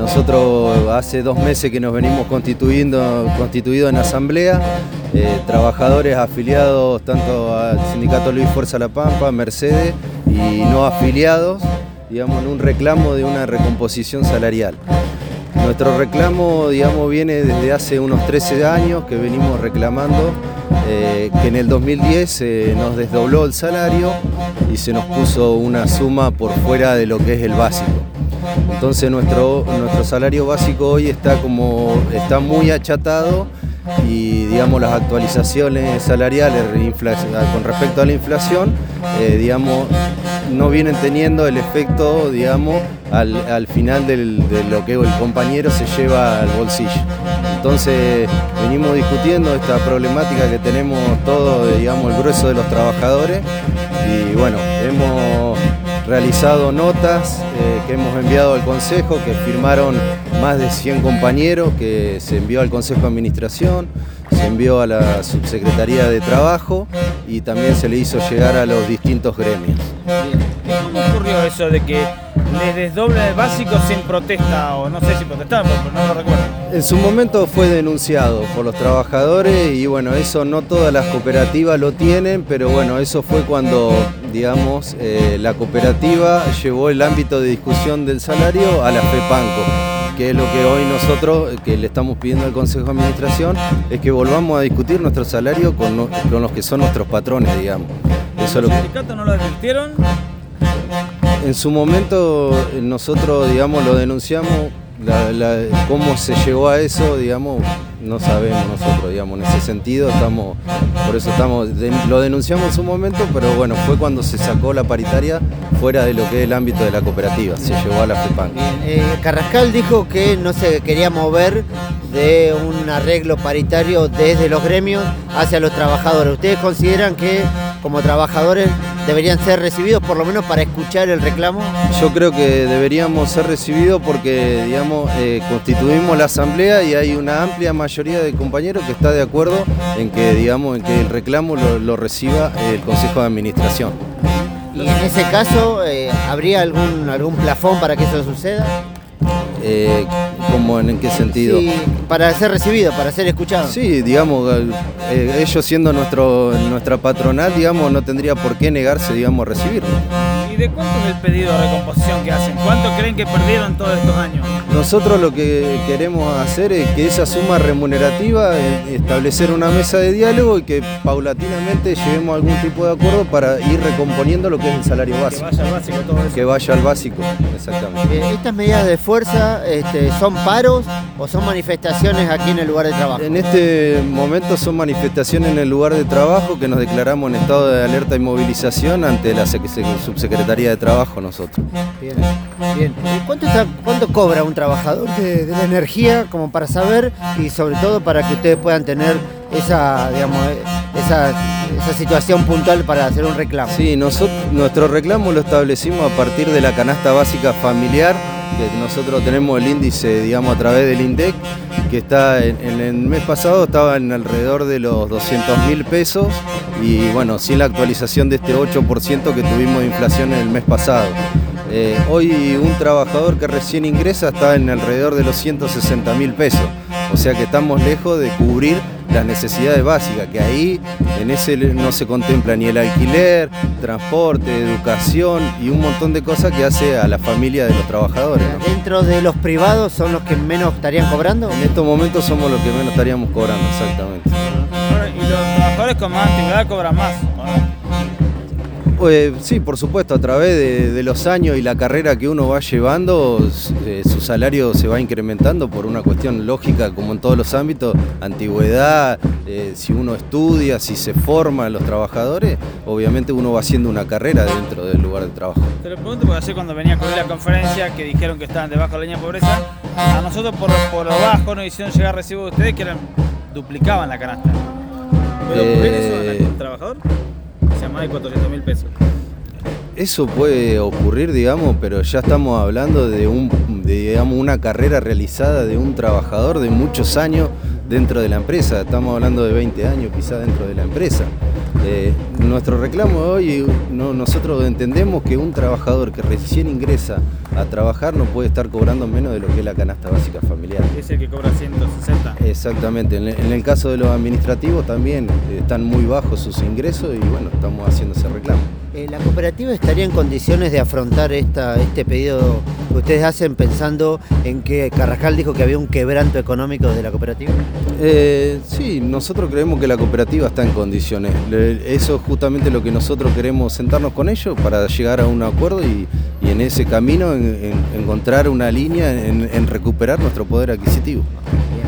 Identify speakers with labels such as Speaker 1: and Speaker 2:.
Speaker 1: Nosotros hace 2 meses que nos venimos constituido en asamblea, trabajadores afiliados tanto al Sindicato Luis Fuerza La Pampa, Mercedes y no afiliados, digamos, en un reclamo de una recomposición salarial. Nuestro reclamo, digamos, viene desde hace unos 13 años que venimos reclamando que en el 2010 nos desdobló el salario y se nos puso una suma por fuera de lo que es el básico. Entonces nuestro salario básico hoy está muy achatado y, digamos, las actualizaciones salariales con respecto a la inflación, digamos, no vienen teniendo el efecto, digamos, al final de lo que el compañero se lleva al bolsillo. Entonces venimos discutiendo esta problemática que tenemos todo, digamos, el grueso de los trabajadores, y bueno, hemos realizado notas que hemos enviado al Consejo, que firmaron más de 100 compañeros, que se envió al Consejo de Administración, se envió a la Subsecretaría de Trabajo y también se le hizo llegar a los distintos gremios.
Speaker 2: ¿Cómo ocurrió eso de que les desdobla el básico sin protesta? O no sé si protestaron, pero no lo recuerdo.
Speaker 1: En su momento fue denunciado por los trabajadores y bueno, eso no todas las cooperativas lo tienen, pero bueno, eso fue cuando, digamos, la cooperativa llevó el ámbito de discusión del salario a la FEPANCO, que es lo que hoy nosotros, que le estamos pidiendo al Consejo de Administración, es que volvamos a discutir nuestro salario con los que son nuestros patrones, digamos. Eso
Speaker 2: ¿Los sindicatos no lo advirtieron?
Speaker 1: En su momento nosotros, digamos, lo denunciamos, cómo se llegó a eso, digamos, no sabemos nosotros, digamos, en ese sentido lo denunciamos en su momento, pero bueno, fue cuando se sacó la paritaria fuera de lo que es el ámbito de la cooperativa, se llevó a la FEPANCO.
Speaker 3: Carrascal dijo que no se quería mover de un arreglo paritario desde los gremios hacia los trabajadores. ¿Ustedes consideran que como trabajadores deberían ser recibidos por lo menos para escuchar el reclamo?
Speaker 1: Yo creo que deberíamos ser recibidos porque, digamos, constituimos la asamblea y hay una amplia mayoría de compañeros que está de acuerdo en que, digamos, en que el reclamo lo reciba el Consejo de Administración.
Speaker 3: Y en ese caso, ¿habría algún plafón para que eso suceda?
Speaker 1: ¿Cómo, en qué sentido?
Speaker 3: Sí, para ser recibido, para ser escuchado.
Speaker 1: Sí, digamos, ellos siendo nuestra patronal, digamos, no tendría por qué negarse, digamos, a recibirlo.
Speaker 2: ¿Y de cuánto es el pedido de recomposición que hacen? ¿Cuánto creen que perdieron todos estos años?
Speaker 1: Nosotros lo que queremos hacer es que esa suma remunerativa, establecer una mesa de diálogo y que paulatinamente lleguemos a algún tipo de acuerdo para ir recomponiendo lo que es el salario básico.
Speaker 2: Que vaya al básico todo eso.
Speaker 1: Que vaya al básico, exactamente.
Speaker 3: ¿Estas medidas de fuerza son paros o son manifestaciones aquí en el lugar de trabajo?
Speaker 1: En este momento son manifestaciones en el lugar de trabajo que nos declaramos en estado de alerta y movilización ante la Subsecretaría de Trabajo nosotros.
Speaker 3: Bien, bien. ¿Cuánto cobra un trabajador de la energía, como para saber, y sobre todo para que ustedes puedan tener esa situación puntual para hacer un reclamo?
Speaker 1: Sí, nuestro reclamo lo establecimos a partir de la canasta básica familiar, que nosotros tenemos el índice, digamos, a través del INDEC, que está en el mes pasado estaba en alrededor de los 200.000 pesos y bueno, sin la actualización de este 8% que tuvimos de inflación en el mes pasado. Hoy un trabajador que recién ingresa está en alrededor de los 160.000 pesos, o sea que estamos lejos de cubrir las necesidades básicas, que ahí en ese no se contempla ni el alquiler, transporte, educación y un montón de cosas que hace a la familia de los trabajadores, ¿no?
Speaker 3: ¿Dentro de los privados son los que menos estarían cobrando?
Speaker 1: En estos momentos somos los que menos estaríamos cobrando, exactamente.
Speaker 2: ¿Y los trabajadores con más antigüedad cobran más, o no?
Speaker 1: Sí, por supuesto, a través de los años y la carrera que uno va llevando, su salario se va incrementando por una cuestión lógica, como en todos los ámbitos, antigüedad, si uno estudia, si se forma los trabajadores, obviamente uno va haciendo una carrera dentro del lugar de trabajo.
Speaker 2: Te lo pregunto porque ayer cuando venía a cubrir la conferencia que dijeron que estaban debajo de la línea de pobreza, a nosotros por lo bajo nos hicieron llegar recibos de ustedes que duplicaban la canasta. ¿Puede ocurrir eso en el trabajador? O sea, más de 400.000 pesos.
Speaker 1: Eso puede ocurrir, digamos, pero ya estamos hablando de digamos, una carrera realizada de un trabajador de muchos años dentro de la empresa. Estamos hablando de 20 años quizás dentro de la empresa. Nuestro reclamo hoy, nosotros entendemos que un trabajador que recién ingresa a trabajar no puede estar cobrando menos de lo que es la canasta básica familiar.
Speaker 2: Es el que cobra 160.
Speaker 1: Exactamente, en el caso de los administrativos también están muy bajos sus ingresos y bueno, estamos haciendo ese reclamo.
Speaker 3: ¿La cooperativa estaría en condiciones de afrontar este pedido que ustedes hacen pensando en que Carrascal dijo que había un quebranto económico de la cooperativa?
Speaker 1: Sí, nosotros creemos que la cooperativa está en condiciones. Eso es justamente lo que nosotros queremos, sentarnos con ellos para llegar a un acuerdo y en ese camino encontrar una línea en recuperar nuestro poder adquisitivo.